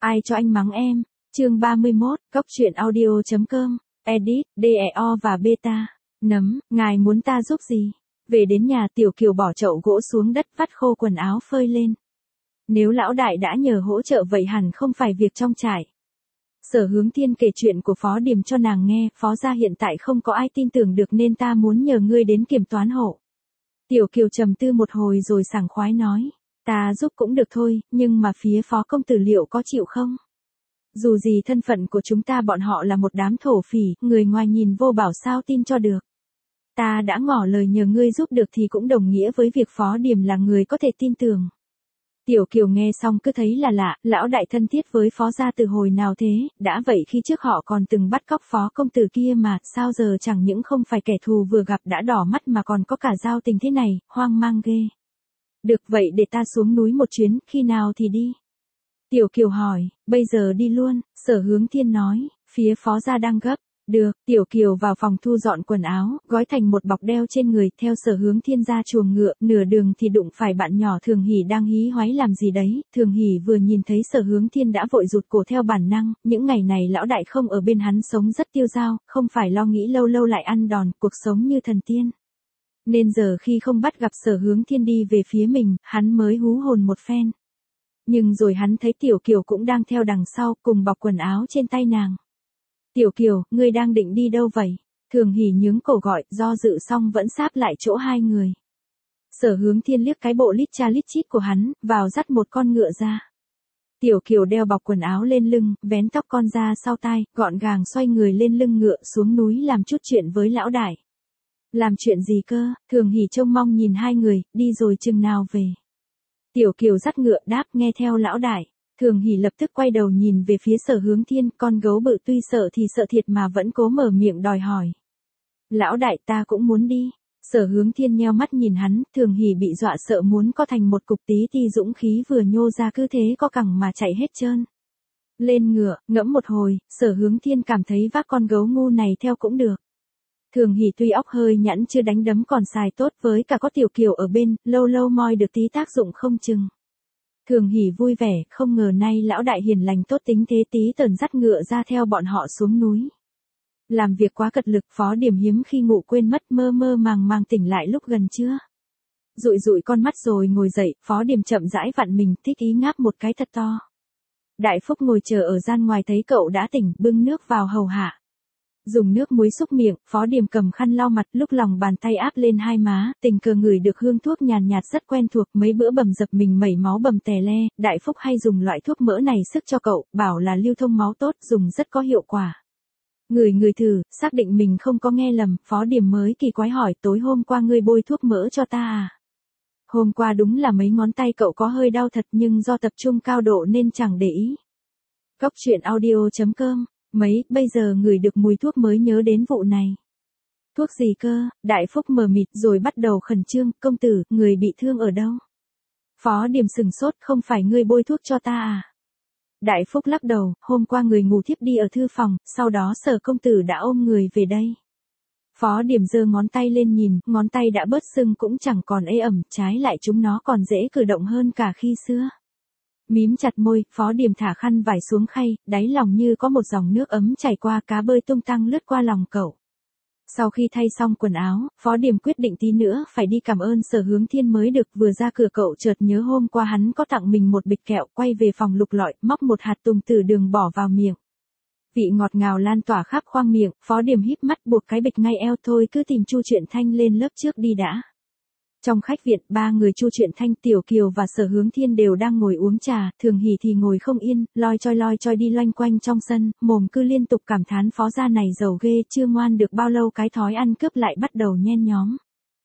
Ai cho anh mắng em? Chương 31, Cóc truyện audio.com, edit, DEO và beta. Nấm, ngài muốn ta giúp gì? Về đến nhà Tiểu Kiều bỏ chậu gỗ xuống đất vắt khô quần áo phơi lên. Nếu lão đại đã nhờ hỗ trợ vậy hẳn không phải việc trong trại. Sở Hướng Thiên kể chuyện của Phó Điềm cho nàng nghe, Phó gia hiện tại không có ai tin tưởng được nên ta muốn nhờ ngươi đến kiểm toán hộ. Tiểu Kiều trầm tư một hồi rồi sảng khoái nói, ta giúp cũng được thôi, nhưng mà phía Phó công tử liệu có chịu không? Dù gì thân phận của chúng ta bọn họ là một đám thổ phỉ, người ngoài nhìn vô bảo sao tin cho được. Ta đã ngỏ lời nhờ ngươi giúp được thì cũng đồng nghĩa với việc Phó Điềm là người có thể tin tưởng. Tiểu Kiều nghe xong cứ thấy là lạ, lão đại thân thiết với Phó gia từ hồi nào thế, đã vậy khi trước họ còn từng bắt cóc Phó công tử kia mà, sao giờ chẳng những không phải kẻ thù vừa gặp đã đỏ mắt mà còn có cả giao tình thế này, hoang mang ghê. Được vậy để ta xuống núi một chuyến, khi nào thì đi? Tiểu Kiều hỏi, bây giờ đi luôn, Sở Hướng Thiên nói, phía Phó gia đang gấp. Được, Tiểu Kiều vào phòng thu dọn quần áo, gói thành một bọc đeo trên người, theo Sở Hướng Thiên ra chuồng ngựa, nửa đường thì đụng phải bạn nhỏ Thường Hỷ đang hí hoáy làm gì đấy, Thường Hỷ vừa nhìn thấy Sở Hướng Thiên đã vội rụt cổ theo bản năng, những ngày này lão đại không ở bên hắn sống rất tiêu dao, không phải lo nghĩ lâu lâu lại ăn đòn, cuộc sống như thần tiên. Nên giờ khi không bắt gặp Sở Hướng Thiên đi về phía mình, hắn mới hú hồn một phen. Nhưng rồi hắn thấy Tiểu Kiều cũng đang theo đằng sau, cùng bọc quần áo trên tay nàng. Tiểu Kiều, ngươi đang định đi đâu vậy? Thường Hỷ nhướng cổ gọi, do dự xong vẫn sáp lại chỗ hai người. Sở Hướng Thiên liếc cái bộ lít cha lít chít của hắn, vào dắt một con ngựa ra. Tiểu Kiều đeo bọc quần áo lên lưng, vén tóc con ra sau tai, gọn gàng xoay người lên lưng ngựa xuống núi làm chút chuyện với lão đại. Làm chuyện gì cơ? Thường Hỷ trông mong nhìn hai người, đi rồi chừng nào về. Tiểu Kiều dắt ngựa đáp nghe theo lão đại. Thường Hỷ lập tức quay đầu nhìn về phía Sở Hướng Thiên, con gấu bự tuy sợ thì sợ thiệt mà vẫn cố mở miệng đòi hỏi. Lão đại ta cũng muốn đi. Sở Hướng Thiên nheo mắt nhìn hắn, Thường Hỷ bị dọa sợ muốn co thành một cục tí thì dũng khí vừa nhô ra cứ thế co cẳng mà chạy hết trơn. Lên ngựa, ngẫm một hồi, Sở Hướng Thiên cảm thấy vác con gấu ngu này theo cũng được. Thường Hỷ tuy óc hơi nhẵn chưa đánh đấm còn xài tốt với cả có Tiểu Kiều ở bên, lâu lâu moi được tí tác dụng không chừng. Thường Hỷ vui vẻ, không ngờ nay lão đại hiền lành tốt tính thế tí tởn dắt ngựa ra theo bọn họ xuống núi. Làm việc quá cật lực, Phó Điềm hiếm khi ngủ quên mất, mơ mơ màng màng tỉnh lại lúc gần trưa. Dụi dụi con mắt rồi ngồi dậy, Phó Điềm chậm rãi vặn mình, thích ý ngáp một cái thật to. Đại Phúc ngồi chờ ở gian ngoài thấy cậu đã tỉnh, bưng nước vào hầu hạ. Dùng nước muối xúc miệng, Phó Điềm cầm khăn lau mặt, lúc lòng bàn tay áp lên hai má, tình cờ ngửi được hương thuốc nhàn nhạt rất quen thuộc, mấy bữa bầm dập mình mẩy máu bầm tè le, Đại Phúc hay dùng loại thuốc mỡ này sức cho cậu, bảo là lưu thông máu tốt, dùng rất có hiệu quả. Người thử, xác định mình không có nghe lầm, Phó Điềm mới kỳ quái hỏi, tối hôm qua ngươi bôi thuốc mỡ cho ta à? Hôm qua đúng là mấy ngón tay cậu có hơi đau thật nhưng do tập trung cao độ nên chẳng để ý. Cóc truyện audio.com. Bây giờ ngửi được mùi thuốc mới nhớ đến vụ này. Thuốc gì cơ? Đại Phúc mờ mịt rồi bắt đầu khẩn trương, công tử, người bị thương ở đâu? Phó Điềm sừng sốt, không phải ngươi bôi thuốc cho ta à? Đại Phúc lắc đầu, hôm qua người ngủ thiếp đi ở thư phòng, sau đó Sở công tử đã ôm người về đây. Phó Điềm giơ ngón tay lên nhìn, ngón tay đã bớt sưng cũng chẳng còn ê ẩm, trái lại chúng nó còn dễ cử động hơn cả khi xưa. Mím chặt môi, Phó Điềm thả khăn vải xuống khay, đáy lòng như có một dòng nước ấm chảy qua, cá bơi tung tăng lướt qua lòng cậu. Sau khi thay xong quần áo, Phó Điềm quyết định tí nữa phải đi cảm ơn Sở Hướng Thiên mới được, vừa ra cửa cậu chợt nhớ hôm qua hắn có tặng mình một bịch kẹo, quay về phòng lục lọi, móc một hạt tùng tử đường bỏ vào miệng. Vị ngọt ngào lan tỏa khắp khoang miệng, Phó Điềm híp mắt buộc cái bịch ngay eo, thôi cứ tìm Chu Truyện Thanh lên lớp trước đi đã. Trong khách viện, ba người Chu Truyện Thanh, Tiểu Kiều và Sở Hướng Thiên đều đang ngồi uống trà, Thường Hỷ thì ngồi không yên, loi choi đi loanh quanh trong sân, mồm cứ liên tục cảm thán Phó gia này giàu ghê, chưa ngoan được bao lâu cái thói ăn cướp lại bắt đầu nhen nhóm.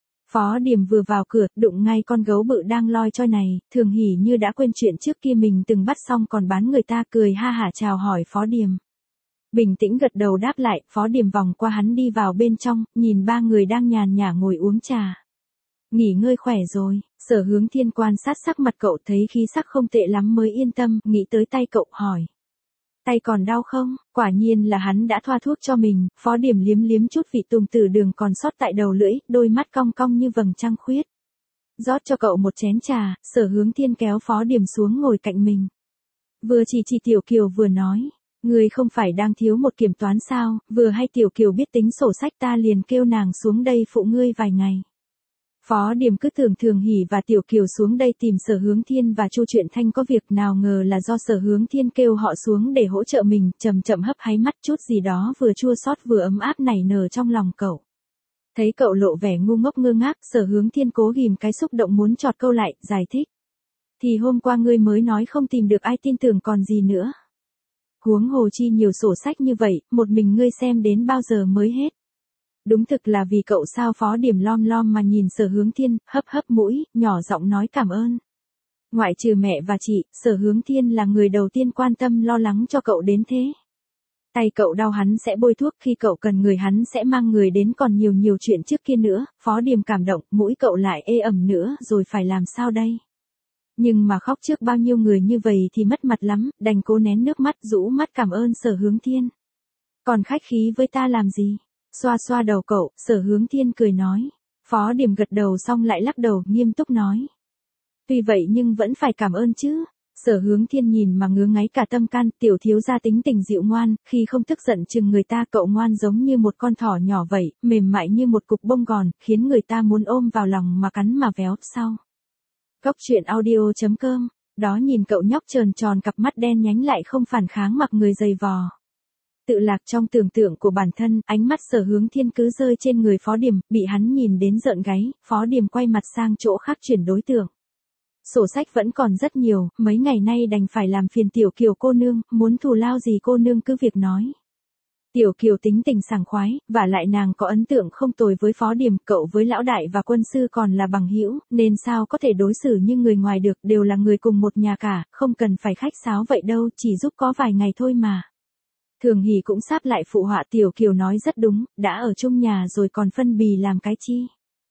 Phó Điềm vừa vào cửa, đụng ngay con gấu bự đang loi choi này, Thường Hỷ như đã quên chuyện trước kia mình từng bắt xong còn bán người ta, cười ha hả chào hỏi Phó Điềm. Bình tĩnh gật đầu đáp lại, Phó Điềm vòng qua hắn đi vào bên trong, nhìn ba người đang nhàn nhã ngồi uống trà. Nghỉ ngơi khỏe rồi, Sở Hướng Thiên quan sát sắc mặt cậu thấy khí sắc không tệ lắm mới yên tâm, nghĩ tới tay cậu hỏi. Tay còn đau không? Quả nhiên là hắn đã thoa thuốc cho mình, Phó Điềm liếm liếm chút vị tùng tử đường còn sót tại đầu lưỡi, đôi mắt cong cong như vầng trăng khuyết. Rót cho cậu một chén trà, Sở Hướng Thiên kéo Phó Điềm xuống ngồi cạnh mình. Vừa chỉ Tiểu Kiều vừa nói. Ngươi không phải đang thiếu một kiểm toán sao, vừa hay Tiểu Kiều biết tính sổ sách ta liền kêu nàng xuống đây phụ ngươi vài ngày. Phó Điềm cứ tưởng Thường Hỷ và Tiểu Kiều xuống đây tìm Sở Hướng Thiên và Chu Truyện Thanh có việc, nào ngờ là do Sở Hướng Thiên kêu họ xuống để hỗ trợ mình, chậm chậm hấp háy mắt, chút gì đó vừa chua xót vừa ấm áp nảy nở trong lòng cậu. Thấy cậu lộ vẻ ngu ngốc ngơ ngác, Sở Hướng Thiên cố ghìm cái xúc động muốn chọt câu lại, giải thích. Thì hôm qua ngươi mới nói không tìm được ai tin tưởng còn gì nữa. Huống hồ chi nhiều sổ sách như vậy, một mình ngươi xem đến bao giờ mới hết. Đúng thực là vì cậu sao? Phó Điềm lom lom mà nhìn Sở Hướng Thiên, hấp hấp mũi, nhỏ giọng nói cảm ơn. Ngoại trừ mẹ và chị, Sở Hướng Thiên là người đầu tiên quan tâm lo lắng cho cậu đến thế. Tay cậu đau hắn sẽ bôi thuốc, khi cậu cần người hắn sẽ mang người đến, còn nhiều chuyện trước kia nữa. Phó Điềm cảm động, mũi cậu lại ê ẩm nữa, rồi phải làm sao đây? Nhưng mà khóc trước bao nhiêu người như vậy thì mất mặt lắm, đành cố nén nước mắt rũ mắt cảm ơn Sở Hướng Thiên. Còn khách khí với ta làm gì? Xoa xoa đầu cậu, Sở Hướng Thiên cười nói. Phó Điềm gật đầu xong lại lắc đầu, nghiêm túc nói. Tuy vậy nhưng vẫn phải cảm ơn chứ. Sở Hướng Thiên nhìn mà ngứa ngáy cả tâm can, tiểu thiếu gia tính tình dịu ngoan, khi không tức giận chừng người ta, cậu ngoan giống như một con thỏ nhỏ vậy, mềm mại như một cục bông gòn, khiến người ta muốn ôm vào lòng mà cắn mà véo. Sau Góc truyện audio.com, đó nhìn cậu nhóc tròn tròn cặp mắt đen nhánh lại không phản kháng mặc người dày vò. Tự lạc trong tưởng tượng của bản thân, ánh mắt Sở Hướng Thiên cứ rơi trên người Phó Điềm, bị hắn nhìn đến rợn gáy, Phó Điềm quay mặt sang chỗ khác chuyển đối tượng. Sổ sách vẫn còn rất nhiều, mấy ngày nay đành phải làm phiền Tiểu Kiều cô nương, muốn thù lao gì cô nương cứ việc nói. Tiểu Kiều tính tình sảng khoái, và lại nàng có ấn tượng không tồi với Phó Điềm, cậu với lão đại và quân sư còn là bằng hữu, nên sao có thể đối xử như người ngoài được, đều là người cùng một nhà cả, không cần phải khách sáo vậy đâu, chỉ giúp có vài ngày thôi mà. Thường Hỷ cũng sáp lại phụ họa. Tiểu Kiều nói rất đúng, đã ở chung nhà rồi còn phân bì làm cái chi.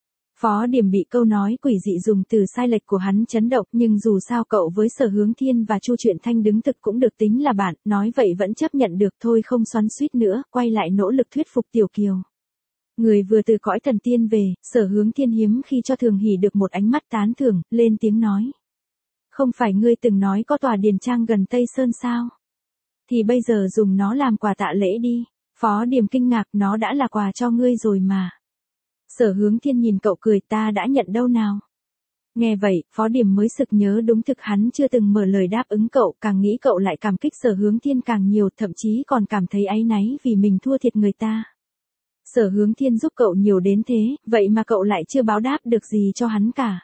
Phó Điềm bị câu nói quỷ dị dùng từ sai lệch của hắn chấn động, nhưng dù sao cậu với Sở Hướng Thiên và Chu Truyện Thanh đứng thực cũng được tính là bạn, nói vậy vẫn chấp nhận được thôi, không xoắn xuýt nữa, quay lại nỗ lực thuyết phục Tiểu Kiều. Người vừa từ cõi thần tiên về, Sở Hướng Thiên hiếm khi cho Thường Hỷ được một ánh mắt tán thưởng, lên tiếng nói. Không phải ngươi từng nói có tòa điền trang gần Tây Sơn sao? Thì bây giờ dùng nó làm quà tạ lễ đi. Phó Điềm kinh ngạc, nó đã là quà cho ngươi rồi mà. Sở Hướng Thiên nhìn cậu cười, ta đã nhận đâu nào. Nghe vậy, Phó Điềm mới sực nhớ đúng thực hắn chưa từng mở lời đáp ứng cậu, càng nghĩ cậu lại cảm kích Sở Hướng Thiên càng nhiều, thậm chí còn cảm thấy áy náy vì mình thua thiệt người ta. Sở Hướng Thiên giúp cậu nhiều đến thế, vậy mà cậu lại chưa báo đáp được gì cho hắn cả.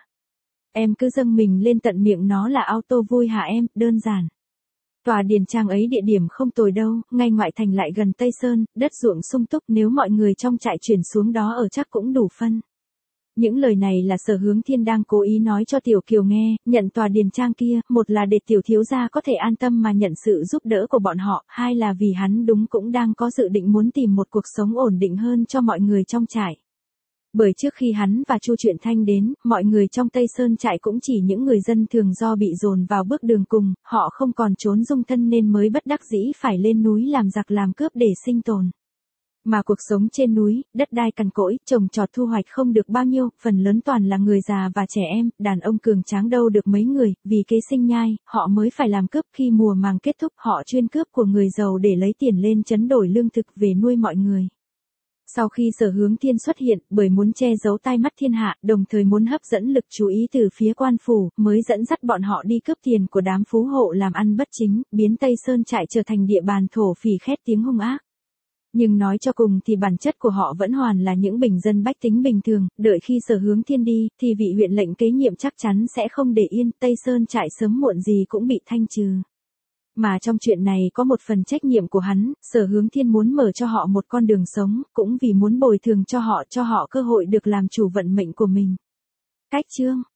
Em cứ dâng mình lên tận miệng nó là auto vui hả em, đơn giản. Tòa điền trang ấy địa điểm không tồi đâu, ngay ngoại thành lại gần Tây Sơn, đất ruộng sung túc, nếu mọi người trong trại chuyển xuống đó ở chắc cũng đủ phân. Những lời này là Sở Hướng Thiên đang cố ý nói cho Tiểu Kiều nghe, nhận tòa điền trang kia, một là để tiểu thiếu gia có thể an tâm mà nhận sự giúp đỡ của bọn họ, hai là vì hắn đúng cũng đang có dự định muốn tìm một cuộc sống ổn định hơn cho mọi người trong trại. Bởi trước khi hắn và Chu Truyện Thanh đến, mọi người trong Tây Sơn trại cũng chỉ những người dân thường, do bị dồn vào bước đường cùng, họ không còn trốn dung thân nên mới bất đắc dĩ phải lên núi làm giặc làm cướp để sinh tồn. Mà cuộc sống trên núi, đất đai cằn cỗi, trồng trọt thu hoạch không được bao nhiêu, phần lớn toàn là người già và trẻ em, đàn ông cường tráng đâu được mấy người, vì kế sinh nhai, họ mới phải làm cướp, khi mùa màng kết thúc họ chuyên cướp của người giàu để lấy tiền lên trấn đổi lương thực về nuôi mọi người. Sau khi Sở Hướng Thiên xuất hiện, bởi muốn che giấu tai mắt thiên hạ, đồng thời muốn hấp dẫn lực chú ý từ phía quan phủ, mới dẫn dắt bọn họ đi cướp tiền của đám phú hộ làm ăn bất chính, biến Tây Sơn trại trở thành địa bàn thổ phỉ khét tiếng hung ác. Nhưng nói cho cùng thì bản chất của họ vẫn hoàn là những bình dân bách tính bình thường, đợi khi Sở Hướng Thiên đi, thì vị huyện lệnh kế nhiệm chắc chắn sẽ không để yên, Tây Sơn trại sớm muộn gì cũng bị thanh trừ. Mà trong chuyện này có một phần trách nhiệm của hắn, Sở Hướng Thiên muốn mở cho họ một con đường sống, cũng vì muốn bồi thường cho họ cơ hội được làm chủ vận mệnh của mình. Cách chương